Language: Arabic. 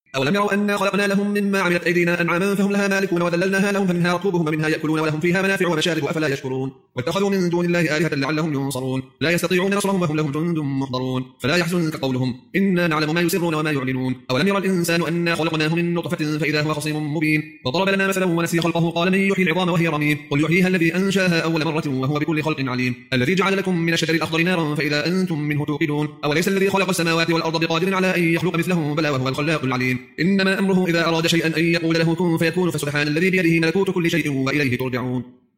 أولم يروا أنا خلقنا لهم مما عملت أيدينا أنعاما فهم لها مالكون وذللناها لهم فمنها ركوبهم ومنها يأكلون ولهم فيها منافع ومشارب أفلا يشكرون واتخذوا من دون الله آلهة لعلهم ينصرون لا يستطيعون نصرهم وهم لهم جند محضرون فلا يحزنك قولهم إنا نعلم ما يسرون وما يعلنون أولم يرى الإنسان أنا خلقناه من نطفة فإذا هو خصيم مبين وضرب لنا مثلا ونسي خلقه قال من يحيي العظام وهي رميم قل يحييها الذي أنشاها أول مرة وهو بكل خلق عليم الذي جعل لكم من الشجر الأخضر نارا فإذا أنتم منه توقدون أوليس الذي خلق السماوات والأرض بقادر على أن يخلق مثله بلى وهو الخلاق العليم إنما أمره إذا أراد شيئا أن يقول له كن فيكون فسبحان الذي بيده ملكوت كل شيء وإليه ترجعون